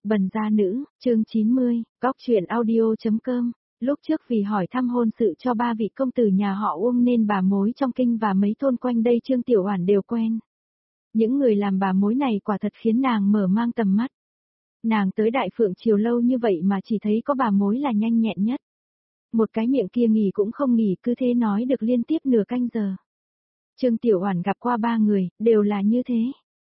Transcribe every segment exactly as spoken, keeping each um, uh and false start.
Bần gia nữ, chương chín mươi, góc truyện audio.com. Lúc trước vì hỏi thăm hôn sự cho ba vị công tử nhà họ Uông nên bà mối trong kinh và mấy thôn quanh đây Trương Tiểu Oản đều quen. Những người làm bà mối này quả thật khiến nàng mở mang tầm mắt. Nàng tới Đại Phượng Triều lâu như vậy mà chỉ thấy có bà mối là nhanh nhẹn nhất. Một cái miệng kia nghỉ cũng không nghỉ, cứ thế nói được liên tiếp nửa canh giờ. Trương Tiểu Oản gặp qua ba người, đều là như thế.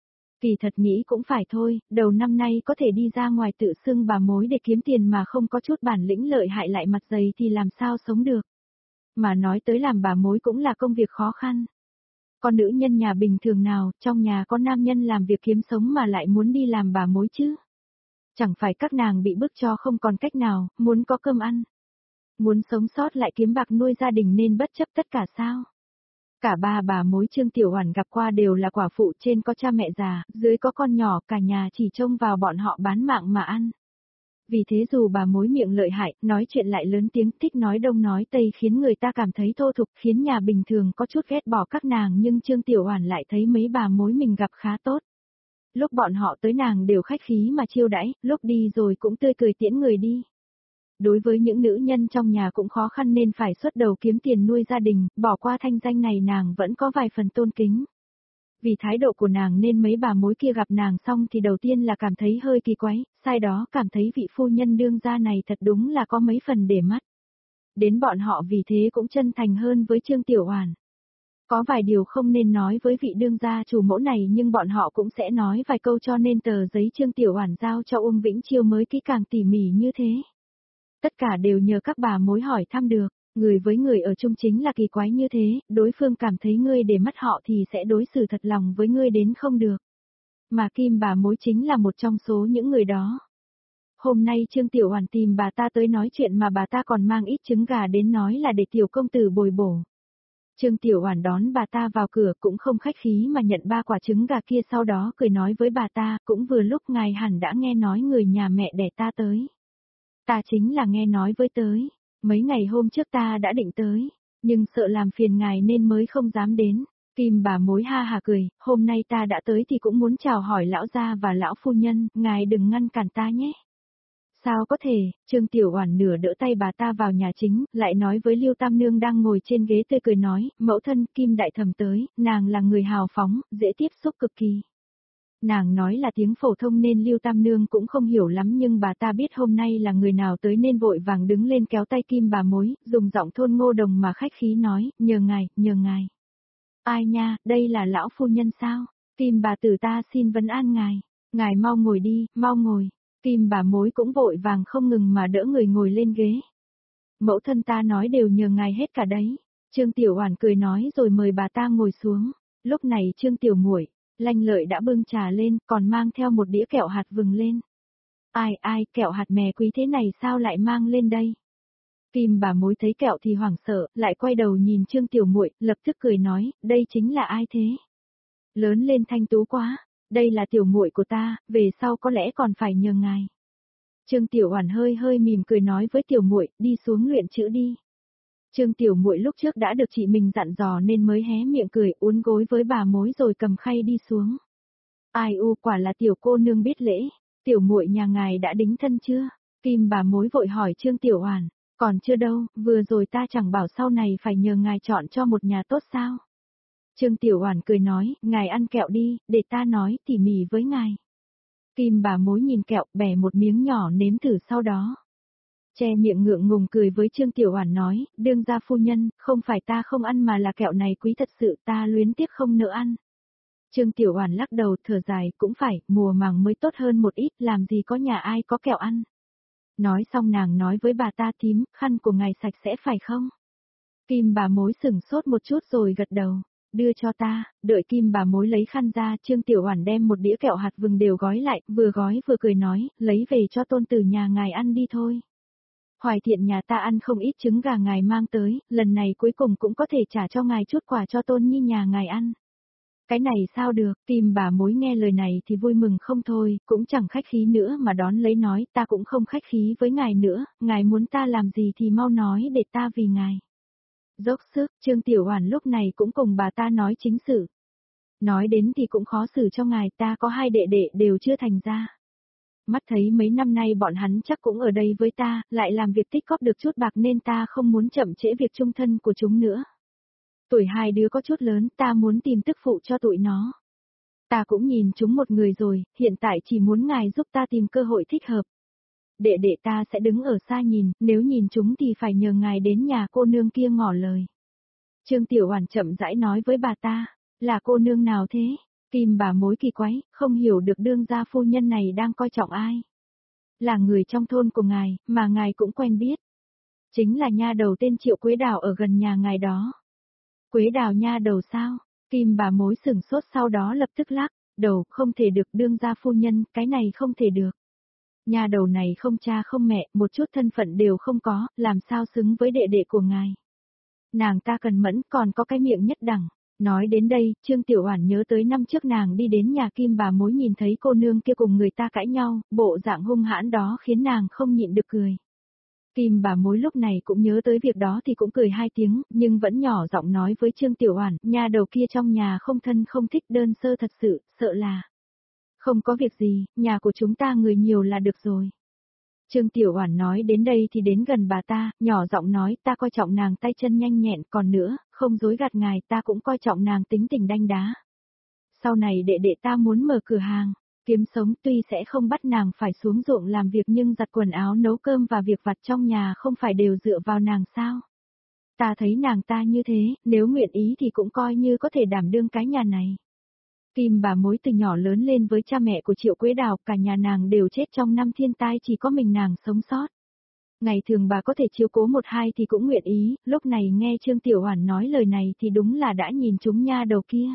Kỳ thật nghĩ cũng phải thôi, đầu năm nay có thể đi ra ngoài tự xưng bà mối để kiếm tiền mà không có chút bản lĩnh lợi hại lại mặt dày thì làm sao sống được. Mà nói tới làm bà mối cũng là công việc khó khăn. Con nữ nhân nhà bình thường nào, trong nhà có nam nhân làm việc kiếm sống mà lại muốn đi làm bà mối chứ? Chẳng phải các nàng bị bức cho không còn cách nào, muốn có cơm ăn. Muốn sống sót lại kiếm bạc nuôi gia đình nên bất chấp tất cả sao? Cả ba bà mối Trương Tiểu Oản gặp qua đều là quả phụ, trên có cha mẹ già, dưới có con nhỏ, cả nhà chỉ trông vào bọn họ bán mạng mà ăn. Vì thế dù bà mối miệng lợi hại, nói chuyện lại lớn tiếng, thích nói đông nói tây khiến người ta cảm thấy thô thục, khiến nhà bình thường có chút ghét bỏ các nàng, nhưng Trương Tiểu Oản lại thấy mấy bà mối mình gặp khá tốt. Lúc bọn họ tới nàng đều khách khí mà chiêu đãi, lúc đi rồi cũng tươi cười tiễn người đi. Đối với những nữ nhân trong nhà cũng khó khăn nên phải xuất đầu kiếm tiền nuôi gia đình, bỏ qua thanh danh này nàng vẫn có vài phần tôn kính. Vì thái độ của nàng nên mấy bà mối kia gặp nàng xong thì đầu tiên là cảm thấy hơi kỳ quái, sai đó cảm thấy vị phu nhân đương gia này thật đúng là có mấy phần để mắt. Đến bọn họ vì thế cũng chân thành hơn với Trương Tiểu Oản. Có vài điều không nên nói với vị đương gia chủ mẫu này nhưng bọn họ cũng sẽ nói vài câu cho nên tờ giấy Trương Tiểu Oản giao cho Uông Vĩnh Chiêu mới kỹ càng tỉ mỉ như thế. Tất cả đều nhờ các bà mối hỏi thăm được, người với người ở chung chính là kỳ quái như thế, đối phương cảm thấy ngươi để mắt họ thì sẽ đối xử thật lòng với ngươi đến không được. Mà Kim bà mối chính là một trong số những người đó. Hôm nay Trương Tiểu Oản tìm bà ta tới nói chuyện mà bà ta còn mang ít trứng gà đến nói là để tiểu công tử bồi bổ. Trương Tiểu Oản đón bà ta vào cửa cũng không khách khí mà nhận ba quả trứng gà kia, sau đó cười nói với bà ta, cũng vừa lúc ngài hẳn đã nghe nói người nhà mẹ đẻ ta tới. Ta chính là nghe nói với tới, mấy ngày hôm trước ta đã định tới, nhưng sợ làm phiền ngài nên mới không dám đến. Kim bà mối ha hà cười, hôm nay ta đã tới thì cũng muốn chào hỏi lão gia và lão phu nhân, ngài đừng ngăn cản ta nhé. Sao có thể, Trương Tiểu Oản nửa đỡ tay bà ta vào nhà chính, lại nói với Lưu Tam Nương đang ngồi trên ghế tươi cười nói, mẫu thân Kim đại thẩm tới, nàng là người hào phóng, dễ tiếp xúc cực kỳ. Nàng nói là tiếng phổ thông nên Lưu Tam Nương cũng không hiểu lắm nhưng bà ta biết hôm nay là người nào tới nên vội vàng đứng lên kéo tay Kim bà mối, dùng giọng thôn Ngô Đồng mà khách khí nói, nhờ ngài, nhờ ngài. Ai nha, đây là lão phu nhân sao? Kim bà tử ta xin vấn an ngài. Ngài mau ngồi đi, mau ngồi. Kim bà mối cũng vội vàng không ngừng mà đỡ người ngồi lên ghế. Mẫu thân ta nói đều nhờ ngài hết cả đấy. Trương Tiểu Oản cười nói rồi mời bà ta ngồi xuống. Lúc này Trương Tiểu muội, Lanh Lợi đã bưng trà lên, còn mang theo một đĩa kẹo hạt vừng lên. Ai ai, kẹo hạt mè quý thế này sao lại mang lên đây? Kim bà mối thấy kẹo thì hoảng sợ, lại quay đầu nhìn Trương Tiểu muội, lập tức cười nói, đây chính là ai thế? Lớn lên thanh tú quá, đây là tiểu muội của ta, về sau có lẽ còn phải nhờ ngài. Trương Tiểu Oản hơi hơi mỉm cười nói với Tiểu muội, đi xuống luyện chữ đi. Trương Tiểu muội lúc trước đã được chị mình dặn dò nên mới hé miệng cười, uốn gối với bà mối rồi cầm khay đi xuống. Ai u, quả là tiểu cô nương biết lễ, tiểu muội nhà ngài đã đính thân chưa? Kim bà mối vội hỏi Trương Tiểu Oản, còn chưa đâu, vừa rồi ta chẳng bảo sau này phải nhờ ngài chọn cho một nhà tốt sao? Trương Tiểu Oản cười nói, ngài ăn kẹo đi, để ta nói tỉ mỉ với ngài. Kim bà mối nhìn kẹo, bẻ một miếng nhỏ nếm thử sau đó. Che miệng ngượng ngùng cười với Trương Tiểu Oản nói, đương gia phu nhân, không phải ta không ăn mà là kẹo này quý thật sự, ta luyến tiếc không nỡ ăn. Trương Tiểu Oản lắc đầu thở dài, cũng phải, mùa màng mới tốt hơn một ít, làm gì có nhà ai có kẹo ăn. Nói xong nàng nói với bà ta, thím, khăn của ngài sạch sẽ phải không? Kim bà mối sững sốt một chút rồi gật đầu, đưa cho ta. Đợi Kim bà mối lấy khăn ra, Trương Tiểu Oản đem một đĩa kẹo hạt vừng đều gói lại, vừa gói vừa cười nói, lấy về cho tôn tử nhà ngài ăn đi thôi. Hoài Thiện nhà ta ăn không ít trứng gà ngài mang tới, lần này cuối cùng cũng có thể trả cho ngài chút quà cho tôn nhi nhà ngài ăn. Cái này sao được, Kim bà mối nghe lời này thì vui mừng không thôi, cũng chẳng khách khí nữa mà đón lấy nói, ta cũng không khách khí với ngài nữa, ngài muốn ta làm gì thì mau nói để ta vì ngài. Dốc sức, Trương Tiểu Oản lúc này cũng cùng bà ta nói chính sự. Nói đến thì cũng khó xử cho ngài, ta có hai đệ đệ đều chưa thành ra. mắt thấy mấy năm nay bọn hắn chắc cũng ở đây với ta, lại làm việc tích góp được chút bạc nên ta không muốn chậm trễ việc chung thân của chúng nữa. Tuổi hai đứa có chút lớn, ta muốn tìm tức phụ cho tụi nó. Ta cũng nhìn chúng một người rồi, hiện tại chỉ muốn ngài giúp ta tìm cơ hội thích hợp. Đệ đệ ta sẽ đứng ở xa nhìn, nếu nhìn chúng thì phải nhờ ngài đến nhà cô nương kia ngỏ lời. Trương Tiểu Oản chậm rãi nói với bà ta, là cô nương nào thế? Kim bà mối kỳ quái, không hiểu được đương gia phu nhân này đang coi trọng ai. Là người trong thôn của ngài, mà ngài cũng quen biết. Chính là nha đầu tên Triệu Quế Đào ở gần nhà ngài đó. Quế Đào nha đầu sao? Kim bà mối sửng sốt sau đó lập tức lắc đầu, không thể được đương gia phu nhân, cái này không thể được. Nha đầu này không cha không mẹ, một chút thân phận đều không có, làm sao xứng với đệ đệ của ngài. Nàng ta cần mẫn còn có cái miệng nhất đẳng. Nói đến đây, Trương Tiểu Oản nhớ tới năm trước nàng đi đến nhà Kim bà mối nhìn thấy cô nương kia cùng người ta cãi nhau, bộ dạng hung hãn đó khiến nàng không nhịn được cười. Kim bà mối lúc này cũng nhớ tới việc đó thì cũng cười hai tiếng, nhưng vẫn nhỏ giọng nói với Trương Tiểu Oản, nhà đầu kia trong nhà không thân không thích đơn sơ thật sự, sợ là. Không có việc gì, nhà của chúng ta người nhiều là được rồi. Trương Tiểu Oản nói đến đây thì đến gần bà ta, nhỏ giọng nói ta coi trọng nàng tay chân nhanh nhẹn, còn nữa, không dối gạt ngài ta cũng coi trọng nàng tính tình đanh đá. Sau này đệ đệ ta muốn mở cửa hàng, kiếm sống tuy sẽ không bắt nàng phải xuống ruộng làm việc nhưng giặt quần áo nấu cơm và việc vặt trong nhà không phải đều dựa vào nàng sao. Ta thấy nàng ta như thế, nếu nguyện ý thì cũng coi như có thể đảm đương cái nhà này. Kim bà mối từ nhỏ lớn lên với cha mẹ của Triệu Quế Đào, cả nhà nàng đều chết trong năm thiên tai chỉ có mình nàng sống sót. Ngày thường bà có thể chiếu cố một hai thì cũng nguyện ý, lúc này nghe Trương Tiểu Oản nói lời này thì đúng là đã nhìn trúng nha đầu kia.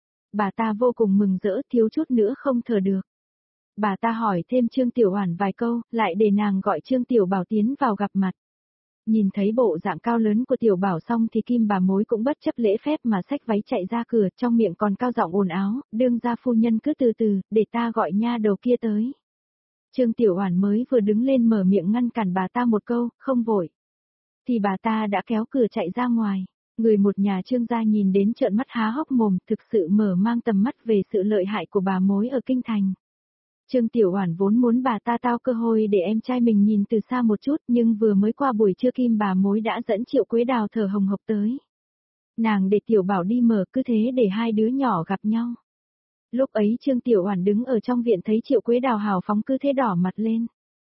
Bà ta vô cùng mừng rỡ thiếu chút nữa không thở được. Bà ta hỏi thêm Trương Tiểu Oản vài câu, lại để nàng gọi Trương Tiểu Bảo tiến vào gặp mặt. Nhìn thấy bộ dạng cao lớn của Tiểu Bảo xong thì Kim bà mối cũng bất chấp lễ phép mà xách váy chạy ra cửa, trong miệng còn cao giọng ồn áo, đương gia phu nhân cứ từ từ, để ta gọi nha đầu kia tới. Trương Tiểu Oản mới vừa đứng lên mở miệng ngăn cản bà ta một câu, không vội. Thì bà ta đã kéo cửa chạy ra ngoài. Người một nhà Trương gia nhìn đến trợn mắt há hốc mồm, thực sự mở mang tầm mắt về sự lợi hại của bà mối ở kinh thành. Trương Tiểu Oản vốn muốn bà ta tao cơ hội để em trai mình nhìn từ xa một chút, nhưng vừa mới qua buổi trưa Kim bà mối đã dẫn Triệu Quế Đào thở hồng hộc tới. Nàng để Tiểu Bảo đi mở, cứ thế để hai đứa nhỏ gặp nhau. Lúc ấy Trương Tiểu Oản đứng ở trong viện thấy Triệu Quế Đào hào phóng cứ thế đỏ mặt lên.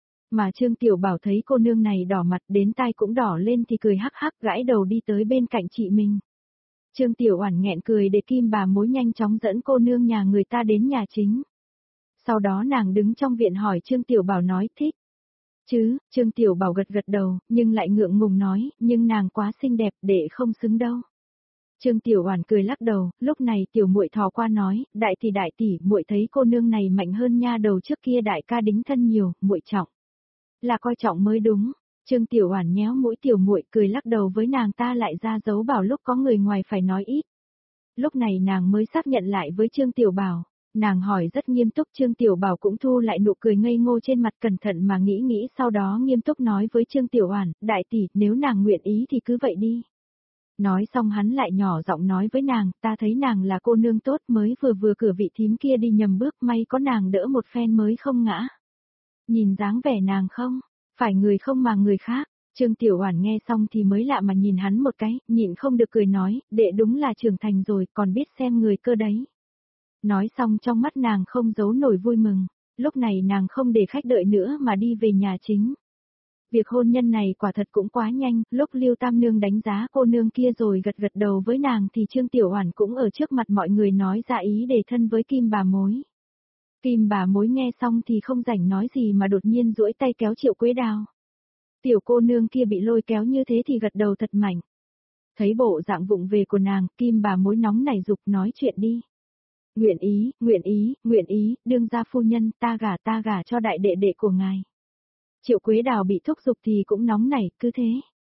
Mà Trương Tiểu Bảo thấy cô nương này đỏ mặt đến tai cũng đỏ lên thì cười hắc hắc gãi đầu đi tới bên cạnh chị mình. Trương Tiểu Oản nghẹn cười để Kim bà mối nhanh chóng dẫn cô nương nhà người ta đến nhà chính. Sau đó nàng đứng trong viện hỏi Trương Tiểu Bảo nói thích. Chứ, Trương Tiểu Bảo gật gật đầu, nhưng lại ngượng ngùng nói, nhưng nàng quá xinh đẹp để không xứng đâu. Trương Tiểu Oản cười lắc đầu, lúc này tiểu muội thò qua nói, đại tỷ đại tỷ, muội thấy cô nương này mạnh hơn nha đầu trước kia đại ca đính thân nhiều, muội trọng. Là coi trọng mới đúng. Trương Tiểu Oản nhéo mũi tiểu muội cười lắc đầu với nàng ta lại ra dấu bảo lúc có người ngoài phải nói ít. Lúc này nàng mới xác nhận lại với Trương Tiểu Bảo. Nàng hỏi rất nghiêm túc Trương Tiểu Bảo cũng thu lại nụ cười ngây ngô trên mặt cẩn thận mà nghĩ nghĩ sau đó nghiêm túc nói với Trương Tiểu Oản, đại tỷ, nếu nàng nguyện ý thì cứ vậy đi. Nói xong hắn lại nhỏ giọng nói với nàng, ta thấy nàng là cô nương tốt mới vừa vừa cửa vị thím kia đi nhầm bước may có nàng đỡ một phen mới không ngã. Nhìn dáng vẻ nàng không, phải người không mà người khác. Trương Tiểu Oản nghe xong thì mới lạ mà nhìn hắn một cái, nhịn không được cười nói, đệ đúng là trưởng thành rồi, còn biết xem người cơ đấy. Nói xong trong mắt nàng không giấu nổi vui mừng, lúc này nàng không để khách đợi nữa mà đi về nhà chính. Việc hôn nhân này quả thật cũng quá nhanh, lúc Lưu Tam Nương đánh giá cô nương kia rồi gật gật đầu với nàng thì Trương Tiểu Oản cũng ở trước mặt mọi người nói ra ý đề thân với Kim bà mối. Kim bà mối nghe xong thì không rảnh nói gì mà đột nhiên duỗi tay kéo Triệu Quế Đào. Tiểu cô nương kia bị lôi kéo như thế thì gật đầu thật mạnh. Thấy bộ dạng vụng về của nàng, Kim bà mối nóng nảy giục nói chuyện đi. Nguyện ý, nguyện ý, nguyện ý, đương gia phu nhân, ta gả ta gả cho đại đệ đệ của ngài. Triệu Quế Đào bị thúc giục thì cũng nóng nảy, cứ thế.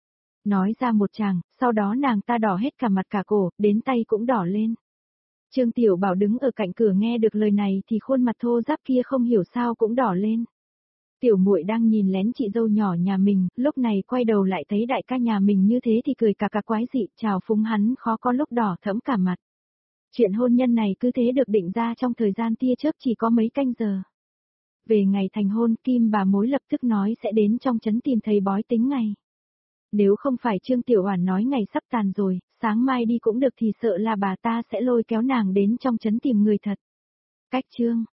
Nói ra một chàng, sau đó nàng ta đỏ hết cả mặt cả cổ, đến tay cũng đỏ lên. Trương Tiểu Bảo đứng ở cạnh cửa nghe được lời này thì khuôn mặt thô ráp kia không hiểu sao cũng đỏ lên. Tiểu muội đang nhìn lén chị dâu nhỏ nhà mình, lúc này quay đầu lại thấy đại ca nhà mình như thế thì cười cà cà quái dị, chào phúng hắn khó có lúc đỏ thẫm cả mặt. Chuyện hôn nhân này cứ thế được định ra trong thời gian tia chớp chỉ có mấy canh giờ. Về ngày thành hôn, Kim bà mối lập tức nói sẽ đến trong trấn tìm thầy bói tính ngày. Nếu không phải Trương Tiểu Oản nói ngày sắp tàn rồi, sáng mai đi cũng được thì sợ là bà ta sẽ lôi kéo nàng đến trong trấn tìm người thật. Cách Trương